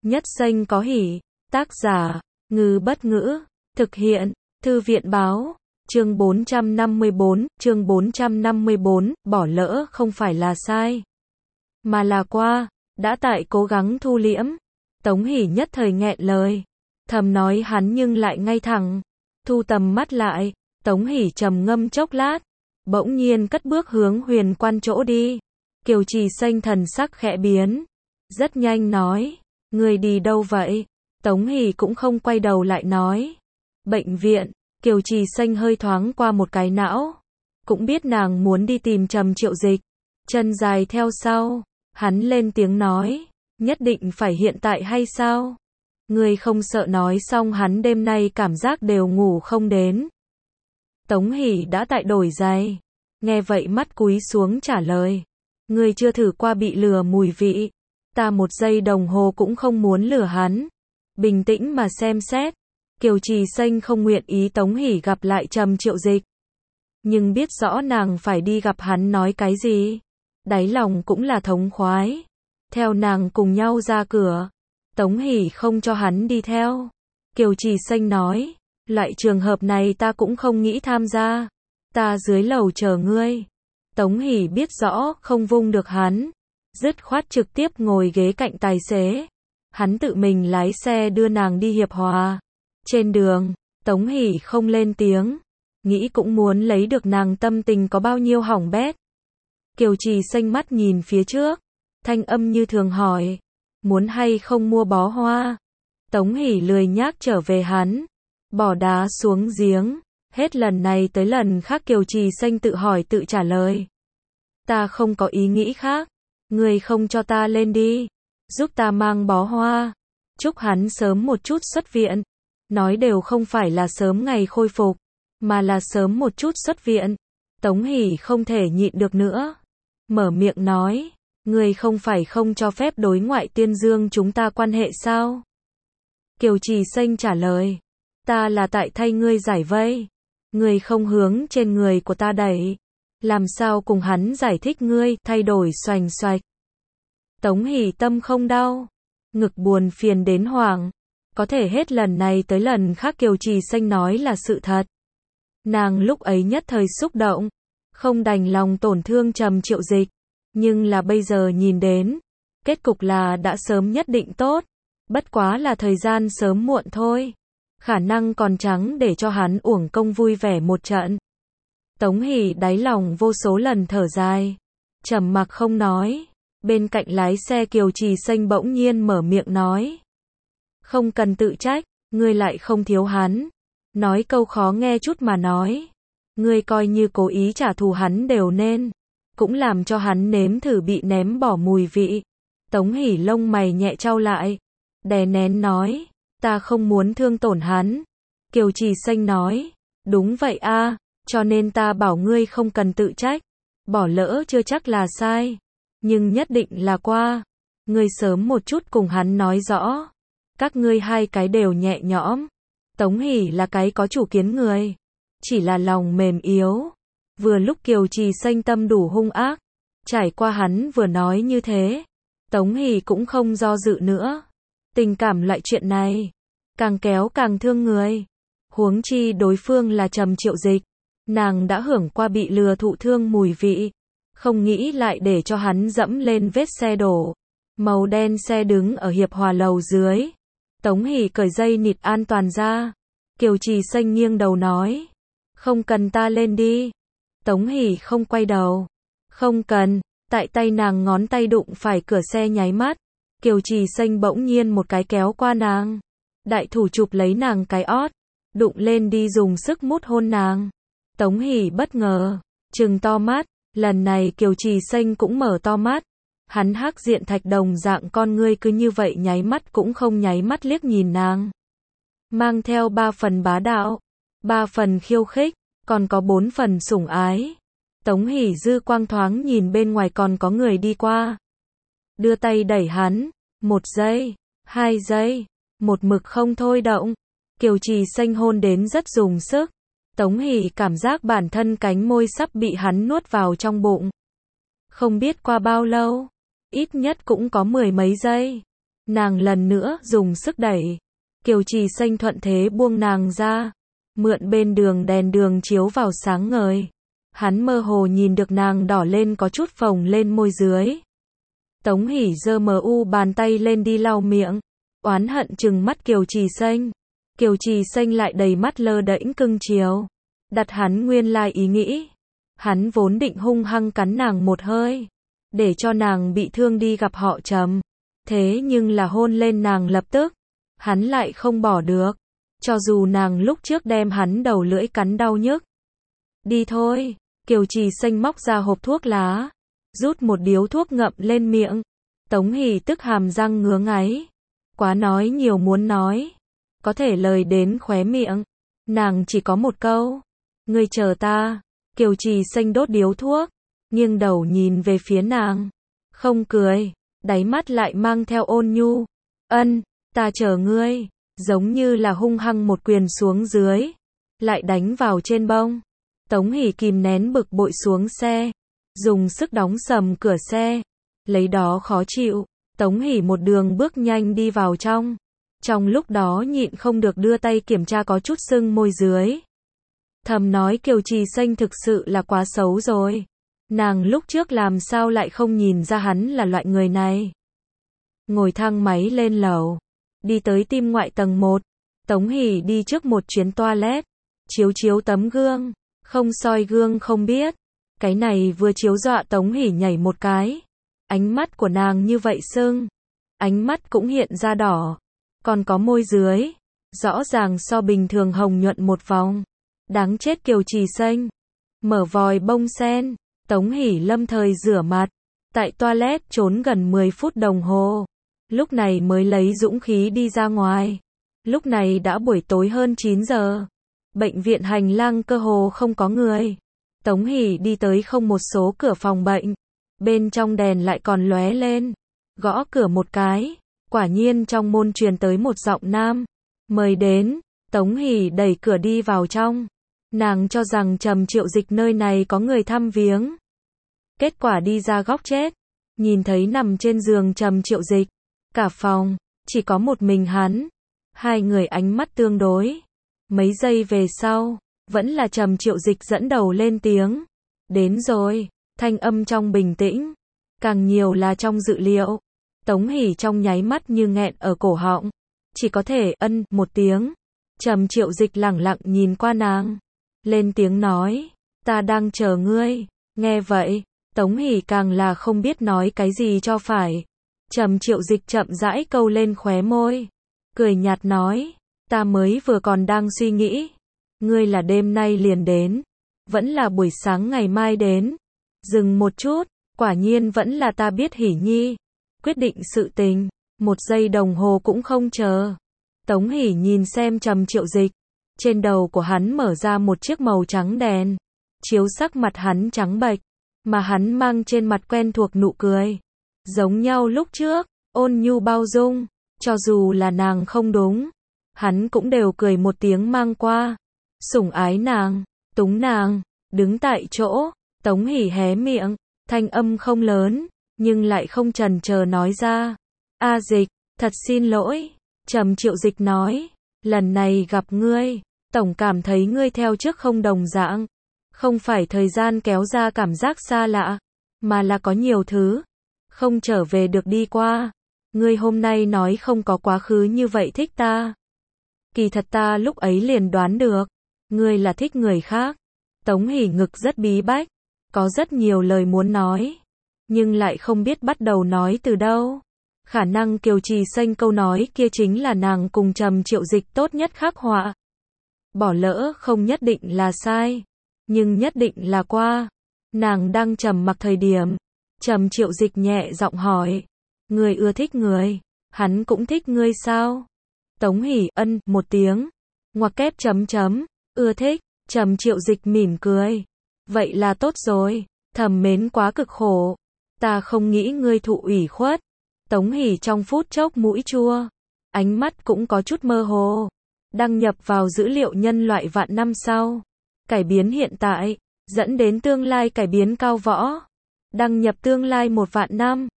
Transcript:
Nhất danh có hỷ. Tác giả, Ngư Bất Ngữ. Thực hiện, Thư viện Báo. Chương 454, bỏ lỡ không phải là sai, mà là qua, đã tại cố gắng thu liễm. Tống Hỷ nhất thời nghẹn lời, thầm nói hắn nhưng lại ngay thẳng. Thu tầm mắt lại, Tống Hỷ trầm ngâm chốc lát, bỗng nhiên cất bước hướng Huyền Quan chỗ đi. Kiều Trì Xanh thần sắc khẽ biến, rất nhanh nói, người đi đâu vậy? Tống Hỷ cũng không quay đầu lại nói, bệnh viện. Kiều Trì Xanh hơi thoáng qua một cái não, cũng biết nàng muốn đi tìm Trầm Triệu Dịch, chân dài theo sau. Hắn lên tiếng nói, nhất định phải hiện tại hay sao? Ngươi không sợ? Nói xong hắn đêm nay cảm giác đều ngủ không đến. Tống Hỷ đã tại đổi giày, nghe vậy mắt cúi xuống trả lời, ngươi chưa thử qua bị lừa mùi vị, ta một giây đồng hồ cũng không muốn lừa hắn. Bình tĩnh mà xem xét, Kiều Trì Xanh không nguyện ý Tống Hỷ gặp lại Trầm Triệu Dịch, nhưng biết rõ nàng phải đi gặp hắn nói cái gì, đáy lòng cũng là thống khoái. Theo nàng cùng nhau ra cửa, Tống Hỷ không cho hắn đi theo. Kiều Trì Xanh nói, loại trường hợp này ta cũng không nghĩ tham gia, ta dưới lầu chờ ngươi. Tống Hỷ biết rõ không vung được hắn, dứt khoát trực tiếp ngồi ghế cạnh tài xế. Hắn tự mình lái xe đưa nàng đi Hiệp Hòa. Trên đường, Tống Hỷ không lên tiếng, nghĩ cũng muốn lấy được nàng tâm tình có bao nhiêu hỏng bét. Kiều Trì Xanh mắt nhìn phía trước, thanh âm như thường hỏi, muốn hay không mua bó hoa? Tống Hỷ lười nhác trở về hắn, bỏ đá xuống giếng, hết lần này tới lần khác Kiều Trì Xanh tự hỏi tự trả lời. Ta không có ý nghĩ khác, người không cho ta lên đi, giúp ta mang bó hoa, chúc hắn sớm một chút xuất viện. Nói đều không phải là sớm ngày khôi phục, mà là sớm một chút xuất viện. Tống Hỷ không thể nhịn được nữa, mở miệng nói, người không phải không cho phép đối ngoại tuyên dương chúng ta quan hệ sao? Kiều Trì Xanh trả lời, ta là tại thay ngươi giải vây, ngươi không hướng trên người của ta đẩy, làm sao cùng hắn giải thích ngươi thay đổi xoành xoạch. Tống Hỷ tâm không đau, ngực buồn phiền đến hoảng. Có thể hết lần này tới lần khác Kiều Trì Xanh nói là sự thật. Nàng lúc ấy nhất thời xúc động, không đành lòng tổn thương Trầm Triệu Dịch, nhưng là bây giờ nhìn đến, kết cục là đã sớm nhất định tốt, bất quá là thời gian sớm muộn thôi, khả năng còn trắng để cho hắn uổng công vui vẻ một trận. Tống Hỷ đáy lòng vô số lần thở dài, trầm mặc không nói. Bên cạnh lái xe Kiều Trì Xanh bỗng nhiên mở miệng nói, không cần tự trách, ngươi lại không thiếu hắn. Nói câu khó nghe chút mà nói, ngươi coi như cố ý trả thù hắn đều nên, cũng làm cho hắn nếm thử bị ném bỏ mùi vị. Tống Hỷ lông mày nhẹ chau lại, đè nén nói, ta không muốn thương tổn hắn. Kiều Trì Xanh nói, đúng vậy a, cho nên ta bảo ngươi không cần tự trách, bỏ lỡ chưa chắc là sai, nhưng nhất định là qua. Ngươi sớm một chút cùng hắn nói rõ, các ngươi hai cái đều nhẹ nhõm. Tống Hỷ là cái có chủ kiến người, chỉ là lòng mềm yếu. Vừa lúc Kiều Trì Xanh tâm đủ hung ác, trải qua hắn vừa nói như thế, Tống Hỷ cũng không do dự nữa. Tình cảm loại chuyện này, càng kéo càng thương người. Huống chi đối phương là Trầm Triệu Dịch, nàng đã hưởng qua bị lừa thụ thương mùi vị, không nghĩ lại để cho hắn dẫm lên vết xe đổ. Màu đen xe đứng ở Hiệp Hòa lầu dưới. Tống Hỷ cởi dây nịt an toàn ra. Kiều Trì Xanh nghiêng đầu nói, không cần ta lên đi. Tống Hỷ không quay đầu, không cần. Tại tay nàng ngón tay đụng phải cửa xe nháy mắt, Kiều Trì Xanh bỗng nhiên một cái kéo qua nàng, đại thủ chụp lấy nàng cái ót, đụng lên đi dùng sức mút hôn nàng. Tống Hỷ bất ngờ, trừng to mắt. Lần này Kiều Trì Xanh cũng mở to mắt. Hắn hắc diện thạch đồng dạng con ngươi cứ như vậy nháy mắt cũng không nháy mắt liếc nhìn nàng, mang theo 3 phần bá đạo, 3 phần khiêu khích, còn có 4 phần sủng ái. Tống Hỷ dư quang thoáng nhìn bên ngoài còn có người đi qua, đưa tay đẩy hắn, 1 giây, 2 giây, một mực không thôi động. Kiều Trì Xanh hôn đến rất dùng sức. Tống Hỷ cảm giác bản thân cánh môi sắp bị hắn nuốt vào trong bụng. Không biết qua bao lâu, ít nhất cũng có 10 mấy giây. Nàng lần nữa dùng sức đẩy. Kiều Trì Xanh thuận thế buông nàng ra. Mượn bên đường đèn đường chiếu vào sáng ngời. Hắn mơ hồ nhìn được nàng đỏ lên có chút phồng lên môi dưới. Tống Hỷ giơ bàn tay lên đi lau miệng. Oán hận trừng mắt Kiều Trì Xanh. Kiều Trì Xanh lại đầy mắt lơ đễnh cưng chiều. Đặt hắn nguyên lai ý nghĩ. Hắn vốn định hung hăng cắn nàng một hơi. Để cho nàng bị thương đi gặp họ Trầm. Thế nhưng là hôn lên nàng lập tức. Hắn lại không bỏ được. Cho dù nàng lúc trước đem hắn đầu lưỡi cắn đau nhức. Đi thôi. Kiều Trì Xanh móc ra hộp thuốc lá. Rút một điếu thuốc ngậm lên miệng. Tống Hỷ tức hàm răng ngứa ngáy. Quá nói nhiều muốn nói. Có thể lời đến khóe miệng. Nàng chỉ có một câu. Ngươi chờ ta. Kiều Trì Xanh đốt điếu thuốc. Nghiêng đầu nhìn về phía nàng. Không cười. Đáy mắt lại mang theo ôn nhu. Ân, ta chờ ngươi. Giống như là hung hăng một quyền xuống dưới. Lại đánh vào trên bông. Tống Hỷ kìm nén bực bội xuống xe. Dùng sức đóng sầm cửa xe. Lấy đó khó chịu. Tống Hỷ một đường bước nhanh đi vào trong. Trong lúc đó nhịn không được đưa tay kiểm tra có chút sưng môi dưới. Thầm nói Kiều Trì Xanh thực sự là quá xấu rồi. Nàng lúc trước làm sao lại không nhìn ra hắn là loại người này. Ngồi thang máy lên lầu. Đi tới tim ngoại tầng 1. Tống Hỷ đi trước một chuyến toilet. Chiếu tấm gương. Không soi gương không biết. Cái này vừa chiếu dọa Tống Hỷ nhảy một cái. Ánh mắt của nàng như vậy sưng. Ánh mắt cũng hiện ra đỏ. Còn có môi dưới. Rõ ràng so bình thường hồng nhuận một vòng. Đáng chết Kiều Trì Xanh. Mở vòi bông sen. Tống Hỷ lâm thời rửa mặt. Tại toilet trốn gần 10 phút đồng hồ. Lúc này mới lấy dũng khí đi ra ngoài. Lúc này đã buổi tối hơn 9 giờ. Bệnh viện hành lang cơ hồ không có người. Tống Hỷ đi tới không một số cửa phòng bệnh. Bên trong đèn lại còn lóe lên. Gõ cửa một cái. Quả nhiên trong môn truyền tới một giọng nam. Mời đến. Tống Hỷ đẩy cửa đi vào trong. Nàng cho rằng Trầm Triệu Dịch nơi này có người thăm viếng. Kết quả đi ra góc chết. Nhìn thấy nằm trên giường Trầm Triệu Dịch. Cả phòng. Chỉ có một mình hắn. Hai người ánh mắt tương đối. Mấy giây về sau. Vẫn là Trầm Triệu Dịch dẫn đầu lên tiếng. Đến rồi. Thanh âm trong bình tĩnh. Càng nhiều là trong dự liệu. Tống Hỷ trong nháy mắt như nghẹn ở cổ họng. Chỉ có thể ân một tiếng. Trầm Triệu Dịch lẳng lặng nhìn qua nàng. Lên tiếng nói. Ta đang chờ ngươi. Nghe vậy. Tống Hỷ càng là không biết nói cái gì cho phải. Trầm Triệu Dịch chậm rãi câu lên khóe môi. Cười nhạt nói. Ta mới vừa còn đang suy nghĩ. Ngươi là đêm nay liền đến. Vẫn là buổi sáng ngày mai đến. Dừng một chút. Quả nhiên vẫn là ta biết Hỷ Nhi. Quyết định sự tình. Một giây đồng hồ cũng không chờ. Tống Hỷ nhìn xem Trầm Triệu Dịch. Trên đầu của hắn mở ra một chiếc màu trắng đèn. Chiếu sắc mặt hắn trắng bệch. Mà hắn mang trên mặt quen thuộc nụ cười. Giống nhau lúc trước. Ôn nhu bao dung. Cho dù là nàng không đúng. Hắn cũng đều cười một tiếng mang qua. Sủng ái nàng. Túng nàng. Đứng tại chỗ. Tống Hỷ hé miệng. Thanh âm không lớn. Nhưng lại không chần chờ nói ra. A Dịch. Thật xin lỗi. Trầm Triệu Dịch nói. Lần này gặp ngươi. Tổng cảm thấy ngươi theo trước không đồng dạng. Không phải thời gian kéo ra cảm giác xa lạ. Mà là có nhiều thứ. Không trở về được đi qua. Ngươi hôm nay nói không có quá khứ như vậy thích ta. Kỳ thật ta lúc ấy liền đoán được. Ngươi là thích người khác. Tống Hỷ ngực rất bí bách. Có rất nhiều lời muốn nói. Nhưng lại không biết bắt đầu nói từ đâu. Khả năng Kiều Trì Xanh câu nói kia chính là nàng cùng Trầm Triệu Dịch tốt nhất khắc họa. Bỏ lỡ không nhất định là sai. Nhưng nhất định là qua. Nàng đang trầm mặc thời điểm. Trầm Triệu Dịch nhẹ giọng hỏi. Ngươi ưa thích người. Hắn cũng thích ngươi sao? Tống Hỷ ân một tiếng. Ngoặc kép chấm chấm. Ưa thích. Trầm Triệu Dịch mỉm cười. Vậy là tốt rồi. Thầm mến quá cực khổ. Ta không nghĩ ngươi thụ ủy khuất. Tống Hỷ trong phút chốc mũi chua. Ánh mắt cũng có chút mơ hồ. Đăng nhập vào dữ liệu nhân loại vạn năm sau. Cải biến hiện tại. Dẫn đến tương lai cải biến cao võ. Đăng nhập tương lai 1 vạn năm.